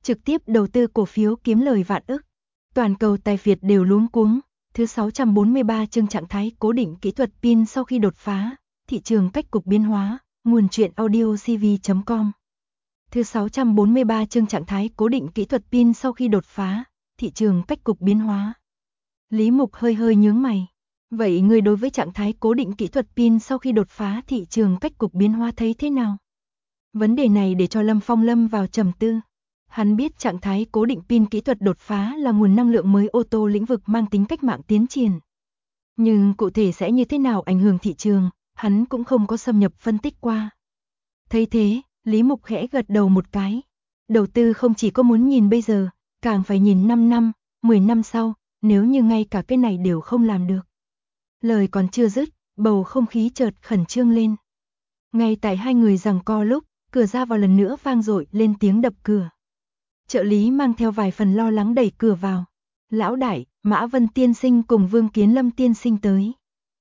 trực tiếp đầu tư cổ phiếu kiếm lời vạn ức. Toàn cầu tài phiệt đều luống cuống. Thứ 643 chương trạng thái cố định kỹ thuật pin sau khi đột phá, thị trường cách cục biến hóa, nguồn truyện audio cv.com. Thứ 643 chương trạng thái cố định kỹ thuật pin sau khi đột phá, thị trường cách cục biến hóa. Lý Mục hơi hơi nhướng mày. Vậy người đối với trạng thái cố định kỹ thuật pin sau khi đột phá thị trường cách cục biến hóa thấy thế nào? Vấn đề này để cho Lâm Phong lâm vào trầm tư. Hắn biết trạng thái cố định pin kỹ thuật đột phá là nguồn năng lượng mới ô tô lĩnh vực mang tính cách mạng tiến triển. Nhưng cụ thể sẽ như thế nào ảnh hưởng thị trường, hắn cũng không có xâm nhập phân tích qua. Thấy thế, Lý Mục khẽ gật đầu một cái. Đầu tư không chỉ có muốn nhìn bây giờ, càng phải nhìn 5 năm, 10 năm sau, nếu như ngay cả cái này đều không làm được. Lời còn chưa dứt, bầu không khí chợt khẩn trương lên. Ngay tại hai người giằng co lúc, cửa ra vào lần nữa vang dội lên tiếng đập cửa. Trợ lý mang theo vài phần lo lắng đẩy cửa vào. Lão đại, Mã Vân tiên sinh cùng Vương Kiến Lâm tiên sinh tới.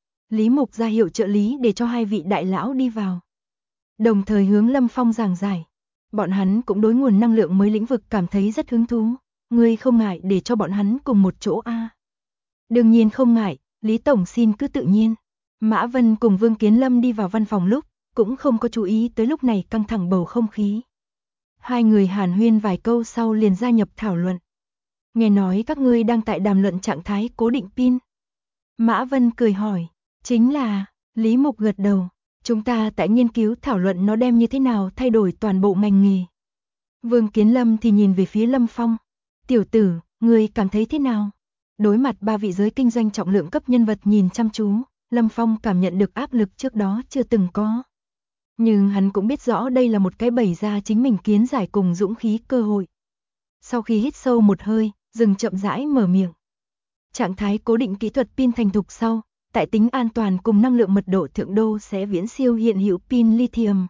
Lý Mục ra hiệu trợ lý để cho hai vị đại lão đi vào. Đồng thời hướng Lâm Phong giảng giải. Bọn hắn cũng đối nguồn năng lượng mới lĩnh vực cảm thấy rất hứng thú. Ngươi không ngại để cho bọn hắn cùng một chỗ a? Đương nhiên không ngại, Lý Tổng xin cứ tự nhiên. Mã Vân cùng Vương Kiến Lâm đi vào văn phòng lúc, cũng không có chú ý tới lúc này căng thẳng bầu không khí. Hai người hàn huyên vài câu sau liền gia nhập thảo luận. Nghe nói các ngươi đang tại đàm luận trạng thái cố định pin. Mã Vân cười hỏi, chính là, Lý Mục gật đầu, chúng ta tại nghiên cứu thảo luận nó đem như thế nào thay đổi toàn bộ ngành nghề. Vương Kiến Lâm thì nhìn về phía Lâm Phong, tiểu tử, ngươi cảm thấy thế nào? Đối mặt ba vị giới kinh doanh trọng lượng cấp nhân vật nhìn chăm chú, Lâm Phong cảm nhận được áp lực trước đó chưa từng có. Nhưng hắn cũng biết rõ đây là một cái bày ra chính mình kiến giải cùng dũng khí cơ hội. Sau khi hít sâu một hơi, dừng chậm rãi mở miệng. Trạng thái cố định kỹ thuật pin thành thục sau, tại tính an toàn cùng năng lượng mật độ thượng đô sẽ viễn siêu hiện hữu pin lithium.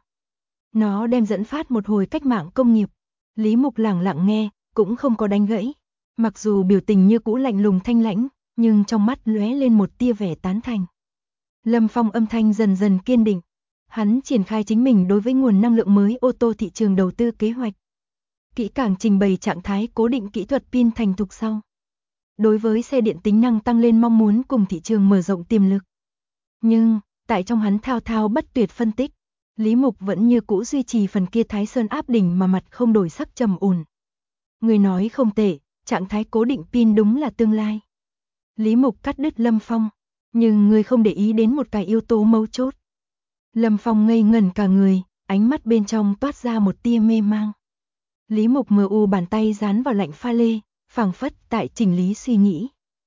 Nó đem dẫn phát một hồi cách mạng công nghiệp. Lý Mục lẳng lặng nghe, cũng không có đánh gãy. Mặc dù biểu tình như cũ lạnh lùng thanh lãnh, nhưng trong mắt lóe lên một tia vẻ tán thành. Lâm Phong âm thanh dần dần kiên định. Hắn triển khai chính mình đối với nguồn năng lượng mới ô tô thị trường đầu tư kế hoạch. Kỹ càng trình bày trạng thái cố định kỹ thuật pin thành thục sau. Đối với xe điện tính năng tăng lên mong muốn cùng thị trường mở rộng tiềm lực. Nhưng, tại trong hắn thao thao bất tuyệt phân tích, Lý Mục vẫn như cũ duy trì phần kia Thái Sơn áp đỉnh mà mặt không đổi sắc trầm ổn. Người nói không tệ, trạng thái cố định pin đúng là tương lai. Lý Mục cắt đứt Lâm Phong, nhưng người không để ý đến một cái yếu tố mấu chốt. Lâm Phong ngây ngẩn cả người, ánh mắt bên trong toát ra một tia mê mang. Lý Mục mờ u bàn tay dán vào lạnh pha lê, phảng phất tại chỉnh lý suy nghĩ.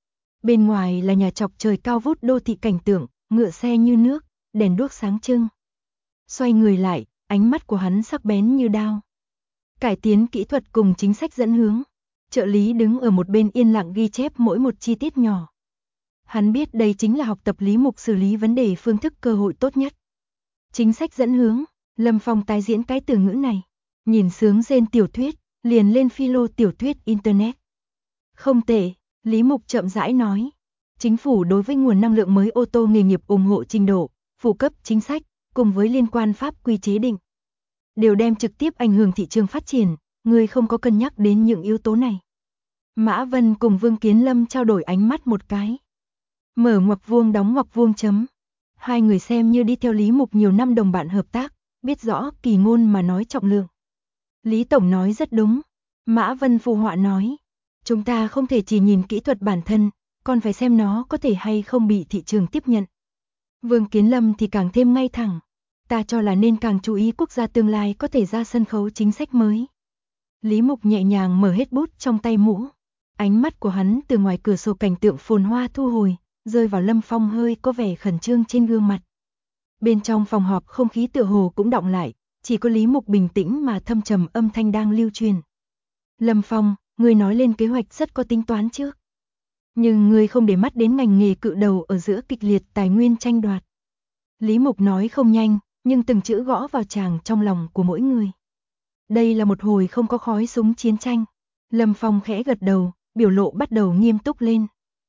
Bên ngoài là nhà chọc trời cao vút đô thị cảnh tượng, ngựa xe như nước, đèn đuốc sáng trưng. Xoay người lại, ánh mắt của hắn sắc bén như đao. Cải tiến kỹ thuật cùng chính sách dẫn hướng. Trợ lý đứng ở một bên yên lặng ghi chép mỗi một chi tiết nhỏ. Hắn biết đây chính là học tập Lý Mục xử lý vấn đề phương thức cơ hội tốt nhất. Chính sách dẫn hướng, Lâm Phong tái diễn cái từ ngữ này. Nhìn sướng rên tiểu thuyết, liền lên philo tiểu thuyết Internet. Không tệ, Lý Mục chậm rãi nói. Chính phủ đối với nguồn năng lượng mới ô tô nghề nghiệp ủng hộ trình độ, phụ cấp chính sách, cùng với liên quan pháp quy chế định. Đều đem trực tiếp ảnh hưởng thị trường phát triển, người không có cân nhắc đến những yếu tố này. Mã Vân cùng Vương Kiến Lâm trao đổi ánh mắt một cái. Mở ngoặc vuông đóng ngoặc vuông chấm. Hai người xem như đi theo Lý Mục nhiều năm đồng bạn hợp tác, biết rõ kỳ ngôn mà nói trọng lượng. Lý Tổng nói rất đúng. Mã Vân phụ họa nói. Chúng ta không thể chỉ nhìn kỹ thuật bản thân, còn phải xem nó có thể hay không bị thị trường tiếp nhận. Vương Kiến Lâm thì càng thêm ngay thẳng. Ta cho là nên càng chú ý quốc gia tương lai có thể ra sân khấu chính sách mới. Lý Mục nhẹ nhàng mở hết bút trong tay mũ. Ánh mắt của hắn từ ngoài cửa sổ cảnh tượng phồn hoa thu hồi, rơi vào Lâm Phong hơi có vẻ khẩn trương trên gương mặt. Bên trong phòng họp không khí tựa hồ cũng đọng lại, chỉ có Lý Mục bình tĩnh mà thâm trầm âm thanh đang lưu truyền. Lâm Phong, ngươi nói lên kế hoạch rất có tính toán trước. Nhưng ngươi không để mắt đến ngành nghề cự đầu ở giữa kịch liệt tài nguyên tranh đoạt. Lý Mục nói không nhanh, nhưng từng chữ gõ vào tràng trong lòng của mỗi người. Đây là một hồi không có khói súng chiến tranh. Lâm Phong khẽ gật đầu, biểu lộ bắt đầu nghiêm túc lên.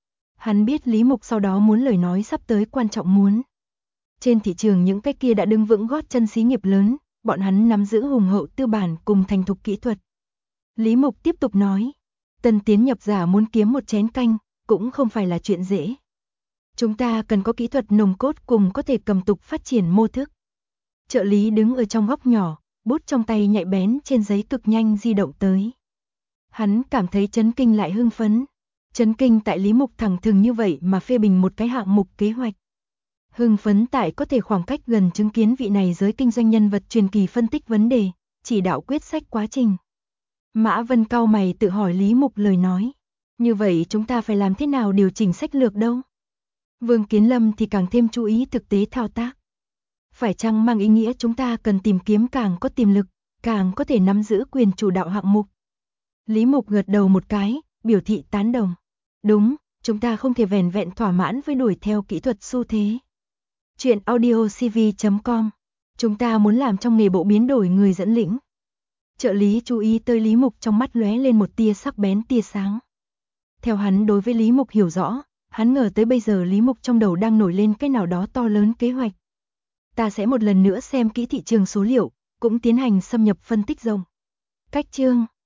Hắn biết Lý Mục sau đó muốn lời nói sắp tới quan trọng muốn. Trên thị trường những cái kia đã đứng vững gót chân xí nghiệp lớn, bọn hắn nắm giữ hùng hậu tư bản cùng thành thục kỹ thuật. Lý Mục tiếp tục nói, tân tiến nhập giả muốn kiếm một chén canh, cũng không phải là chuyện dễ. Chúng ta cần có kỹ thuật nồng cốt cùng có thể cầm tục phát triển mô thức. Trợ lý đứng ở trong góc nhỏ, bút trong tay nhạy bén trên giấy cực nhanh di động tới. Hắn cảm thấy chấn kinh lại hưng phấn. Chấn kinh tại Lý Mục thẳng thừng như vậy mà phê bình một cái hạng mục kế hoạch. Hưng phấn tại có thể khoảng cách gần chứng kiến vị này giới kinh doanh nhân vật truyền kỳ phân tích vấn đề, chỉ đạo quyết sách quá trình. Mã Vân cau mày tự hỏi Lý Mục lời nói. Như vậy chúng ta phải làm thế nào điều chỉnh sách lược đâu? Vương Kiến Lâm thì càng thêm chú ý thực tế thao tác. Phải chăng mang ý nghĩa chúng ta cần tìm kiếm càng có tiềm lực, càng có thể nắm giữ quyền chủ đạo hạng mục? Lý Mục gật đầu một cái, biểu thị tán đồng. Đúng, chúng ta không thể vẻn vẹn thỏa mãn với đuổi theo kỹ thuật xu thế. Chuyện audiocv.com. Chúng ta muốn làm trong nghề bộ biến đổi người dẫn lĩnh. Trợ lý chú ý tới Lý Mục trong mắt lóe lên một tia sắc bén tia sáng. Theo hắn đối với Lý Mục hiểu rõ, hắn ngờ tới bây giờ Lý Mục trong đầu đang nổi lên cái nào đó to lớn kế hoạch. Ta sẽ một lần nữa xem kỹ thị trường số liệu, cũng tiến hành xâm nhập phân tích rộng. Cách chương